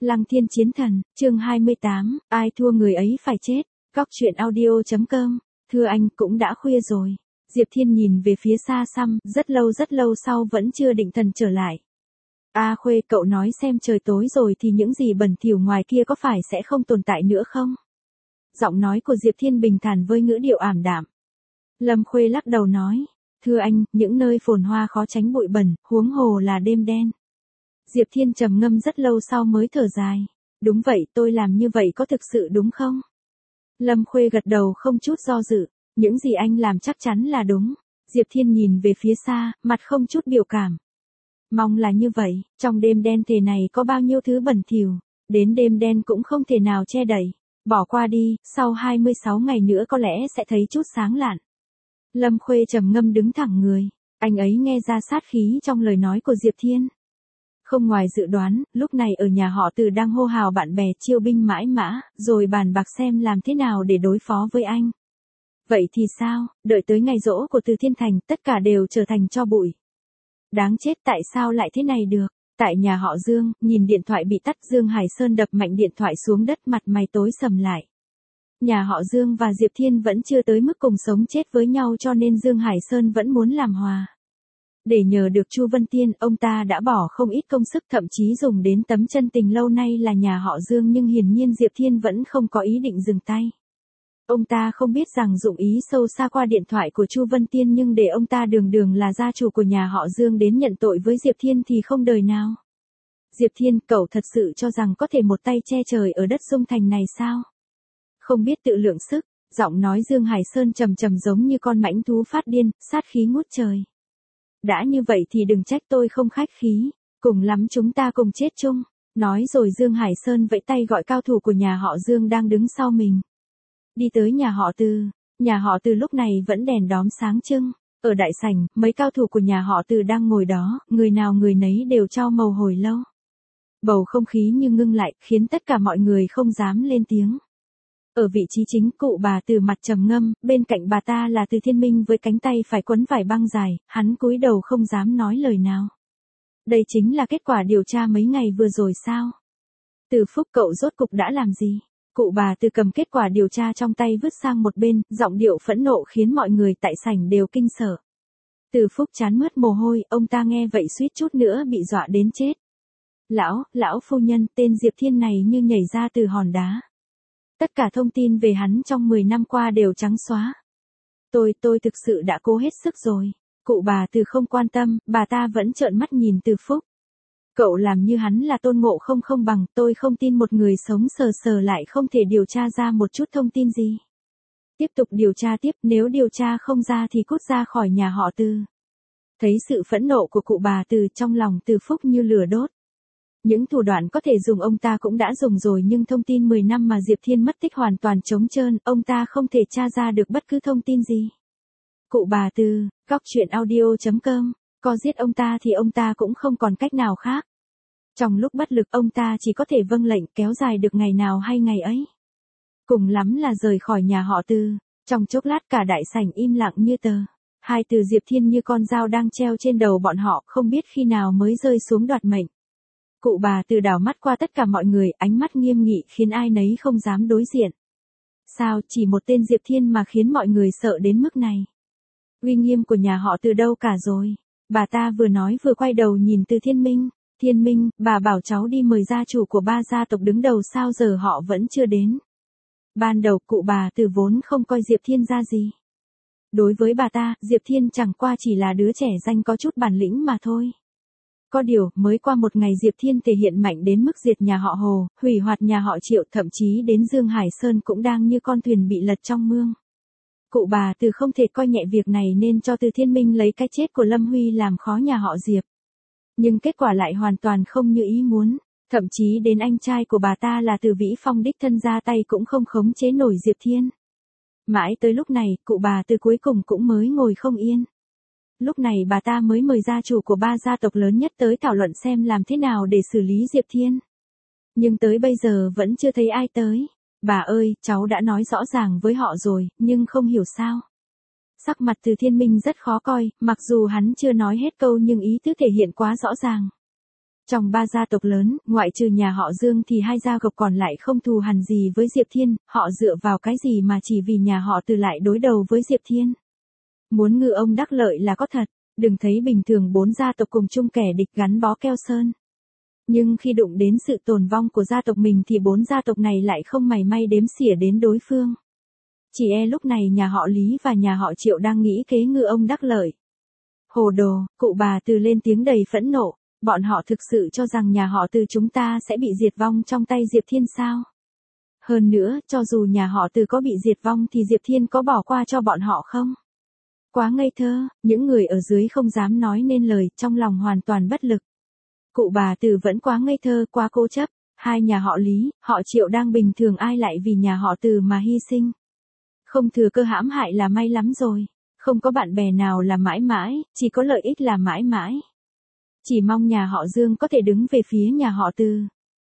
Lăng Thiên Chiến Thần, chương 28, ai thua người ấy phải chết. Góc truyện audio.com. Thưa anh, cũng đã khuya rồi. Diệp Thiên nhìn về phía xa xăm, rất lâu sau vẫn chưa định thần trở lại. A Khuê, cậu nói xem trời tối rồi thì những gì bẩn thỉu ngoài kia có phải sẽ không tồn tại nữa không? Giọng nói của Diệp Thiên bình thản với ngữ điệu ảm đạm. Lâm Khuê lắc đầu nói, thưa anh, những nơi phồn hoa khó tránh bụi bẩn, huống hồ là đêm đen. Diệp Thiên trầm ngâm rất lâu sau mới thở dài. Đúng vậy, tôi làm như vậy có thực sự đúng không? Lâm Khuê gật đầu không chút do dự. Những gì anh làm chắc chắn là đúng. Diệp Thiên nhìn về phía xa, mặt không chút biểu cảm. Mong là như vậy, trong đêm đen thế này có bao nhiêu thứ bẩn thỉu, đến đêm đen cũng không thể nào che đậy. Bỏ qua đi, sau 26 ngày nữa có lẽ sẽ thấy chút sáng lạn. Lâm Khuê trầm ngâm đứng thẳng người. Anh ấy nghe ra sát khí trong lời nói của Diệp Thiên. Không ngoài dự đoán, lúc này ở nhà họ Từ đang hô hào bạn bè chiêu binh mãi mã, rồi bàn bạc xem làm thế nào để đối phó với anh. Vậy thì sao, đợi tới ngày giỗ của Từ Thiên Thành, tất cả đều trở thành tro bụi. Đáng chết, tại sao lại thế này được? Tại nhà họ Dương, nhìn điện thoại bị tắt, Dương Hải Sơn đập mạnh điện thoại xuống đất, mặt mày tối sầm lại. Nhà họ Dương và Diệp Thiên vẫn chưa tới mức cùng sống chết với nhau, cho nên Dương Hải Sơn vẫn muốn làm hòa. Để nhờ được Chu Vân Tiên, ông ta đã bỏ không ít công sức, thậm chí dùng đến tấm chân tình lâu nay là nhà họ Dương, nhưng hiển nhiên Diệp Thiên vẫn không có ý định dừng tay. Ông ta không biết rằng dụng ý sâu xa qua điện thoại của Chu Vân Tiên, nhưng để ông ta đường là gia chủ của nhà họ Dương đến nhận tội với Diệp Thiên thì không đời nào. Diệp Thiên, cậu thật sự cho rằng có thể một tay che trời ở đất Dung Thành này sao? Không biết tự lượng sức, giọng nói Dương Hải Sơn trầm giống như con mãnh thú phát điên, sát khí ngút trời. Đã như vậy thì đừng trách tôi không khách khí, cùng lắm chúng ta cùng chết chung. Nói rồi Dương Hải Sơn vẫy tay gọi cao thủ của nhà họ Dương đang đứng sau mình. Đi tới nhà họ Từ. Nhà họ Từ lúc này vẫn đèn đóm sáng trưng. Ở đại sảnh, mấy cao thủ của nhà họ Từ đang ngồi đó, người nào người nấy đều trao màu hồi lâu. Bầu không khí như ngưng lại, khiến tất cả mọi người không dám lên tiếng. Ở vị trí chính, cụ bà Từ mặt trầm ngâm, bên cạnh bà ta là Từ Thiên Minh với cánh tay phải quấn vải băng dài, hắn cúi đầu không dám nói lời nào. Đây chính là kết quả điều tra mấy ngày vừa rồi sao? Từ Phúc, cậu rốt cục đã làm gì? Cụ bà Từ cầm kết quả điều tra trong tay vứt sang một bên, giọng điệu phẫn nộ khiến mọi người tại sảnh đều kinh sợ. Từ Phúc trán mướt mồ hôi, ông ta nghe vậy suýt chút nữa bị dọa đến chết. Lão phu nhân, tên Diệp Thiên này như nhảy ra từ hòn đá. Tất cả thông tin về hắn trong 10 năm qua đều trắng xóa. Tôi thực sự đã cố hết sức rồi. Cụ bà Từ không quan tâm, bà ta vẫn trợn mắt nhìn Từ Phúc. Cậu làm như hắn là Tôn Ngộ không bằng, tôi không tin một người sống sờ lại không thể điều tra ra một chút thông tin gì. Tiếp tục điều tra tiếp, nếu điều tra không ra thì cút ra khỏi nhà họ Từ. Thấy sự phẫn nộ của cụ bà Từ, trong lòng Từ Phúc như lửa đốt. Những thủ đoạn có thể dùng ông ta cũng đã dùng rồi, nhưng thông tin 10 năm mà Diệp Thiên mất tích hoàn toàn trống trơn, ông ta không thể tra ra được bất cứ thông tin gì. Cụ bà Từ, góc truyện audio.com, có giết ông ta thì ông ta cũng không còn cách nào khác. Trong lúc bất lực ông ta chỉ có thể vâng lệnh, kéo dài được ngày nào hay ngày ấy. Cùng lắm là rời khỏi nhà họ Từ. Trong chốc lát cả đại sảnh im lặng như tờ. Hai từ Diệp Thiên như con dao đang treo trên đầu bọn họ, không biết khi nào mới rơi xuống đoạt mệnh. Cụ bà Từ đảo mắt qua tất cả mọi người, ánh mắt nghiêm nghị khiến ai nấy không dám đối diện. Sao, chỉ một tên Diệp Thiên mà khiến mọi người sợ đến mức này? Uy nghiêm của nhà họ Từ đâu cả rồi? Bà ta vừa nói vừa quay đầu nhìn Từ Thiên Minh. Thiên Minh, bà bảo cháu đi mời gia chủ của 3 gia tộc đứng đầu, sao giờ họ vẫn chưa đến? Ban đầu cụ bà Từ vốn không coi Diệp Thiên ra gì. Đối với bà ta, Diệp Thiên chẳng qua chỉ là đứa trẻ danh có chút bản lĩnh mà thôi. Có điều, mới qua một ngày Diệp Thiên thể hiện mạnh đến mức diệt nhà họ Hồ, hủy hoại nhà họ Triệu, thậm chí đến Dương Hải Sơn cũng đang như con thuyền bị lật trong mương. Cụ bà Từ không thể coi nhẹ việc này nên cho Từ Thiên Minh lấy cái chết của Lâm Huy làm khó nhà họ Diệp. Nhưng kết quả lại hoàn toàn không như ý muốn, thậm chí đến anh trai của bà ta là Từ Vĩ Phong đích thân ra tay cũng không khống chế nổi Diệp Thiên. Mãi tới lúc này, cụ bà Từ cuối cùng cũng mới ngồi không yên. Lúc này bà ta mới mời gia chủ của 3 gia tộc lớn nhất tới thảo luận xem làm thế nào để xử lý Diệp Thiên. Nhưng tới bây giờ vẫn chưa thấy ai tới. Bà ơi, cháu đã nói rõ ràng với họ rồi, nhưng không hiểu sao. Sắc mặt Từ Thiên Minh rất khó coi, mặc dù hắn chưa nói hết câu nhưng ý tứ thể hiện quá rõ ràng. Trong 3 gia tộc lớn, ngoại trừ nhà họ Dương thì 2 gia tộc còn lại không thù hằn gì với Diệp Thiên, họ dựa vào cái gì mà chỉ vì nhà họ Từ lại đối đầu với Diệp Thiên. Muốn ngư ông đắc lợi là có thật, đừng thấy bình thường 4 gia tộc cùng chung kẻ địch gắn bó keo sơn. Nhưng khi đụng đến sự tồn vong của gia tộc mình thì 4 gia tộc này lại không mảy may đếm xỉa đến đối phương. Chỉ lúc này nhà họ Lý và nhà họ Triệu đang nghĩ kế ngư ông đắc lợi. Hồ đồ, cụ bà Từ lên tiếng đầy phẫn nộ, bọn họ thực sự cho rằng nhà họ Từ chúng ta sẽ bị diệt vong trong tay Diệp Thiên sao? Hơn nữa, cho dù nhà họ Từ có bị diệt vong thì Diệp Thiên có bỏ qua cho bọn họ không? Quá ngây thơ, những người ở dưới không dám nói nên lời, trong lòng hoàn toàn bất lực. Cụ bà Từ vẫn quá ngây thơ, quá cố chấp, 2 nhà họ Lý, họ Triệu đang bình thường ai lại vì nhà họ Từ mà hy sinh. Không thừa cơ hãm hại là may lắm rồi, không có bạn bè nào là mãi mãi, chỉ có lợi ích là mãi mãi. Chỉ mong nhà họ Dương có thể đứng về phía nhà họ Từ.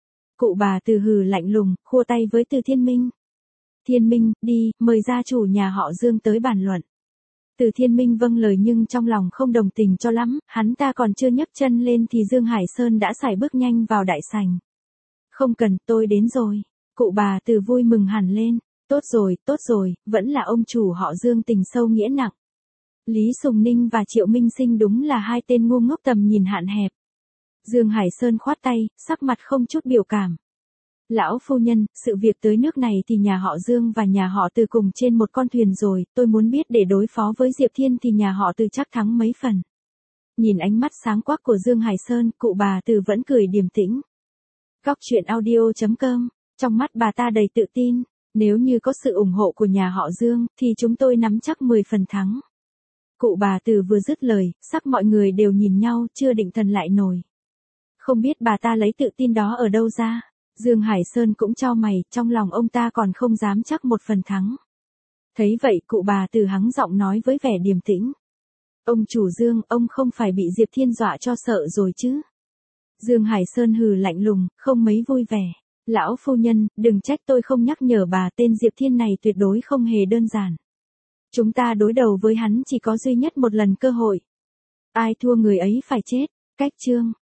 Cụ bà Từ hừ lạnh lùng, khua tay với Từ Thiên Minh. Thiên Minh, đi, mời gia chủ nhà họ Dương tới bàn luận. Từ Thiên Minh vâng lời nhưng trong lòng không đồng tình cho lắm, hắn ta còn chưa nhấc chân lên thì Dương Hải Sơn đã sải bước nhanh vào đại sảnh. Không cần, tôi đến rồi. Cụ bà Từ vui mừng hẳn lên. Tốt rồi, vẫn là ông chủ họ Dương tình sâu nghĩa nặng. Lý Sùng Ninh và Triệu Minh Sinh đúng là 2 tên ngu ngốc tầm nhìn hạn hẹp. Dương Hải Sơn khoát tay, sắc mặt không chút biểu cảm. Lão phu nhân, sự việc tới nước này thì nhà họ Dương và nhà họ Từ cùng trên một con thuyền rồi, tôi muốn biết để đối phó với Diệp Thiên thì nhà họ Từ chắc thắng mấy phần. Nhìn ánh mắt sáng quắc của Dương Hải Sơn, cụ bà Từ vẫn cười điềm tĩnh. Góc truyện audio.com, trong mắt bà ta đầy tự tin, nếu như có sự ủng hộ của nhà họ Dương thì chúng tôi nắm chắc 10 phần thắng. Cụ bà Từ vừa dứt lời, sắc mọi người đều nhìn nhau, chưa định thần lại nổi. Không biết bà ta lấy tự tin đó ở đâu ra. Dương Hải Sơn cũng chau mày, trong lòng ông ta còn không dám chắc 1 phần thắng. Thấy vậy cụ bà Từ hắng giọng nói với vẻ điềm tĩnh. Ông chủ Dương, ông không phải bị Diệp Thiên dọa cho sợ rồi chứ? Dương Hải Sơn hừ lạnh lùng, không mấy vui vẻ. Lão phu nhân, đừng trách tôi không nhắc nhở bà, tên Diệp Thiên này tuyệt đối không hề đơn giản. Chúng ta đối đầu với hắn chỉ có duy nhất một lần cơ hội. Ai thua người ấy phải chết. Cách chương.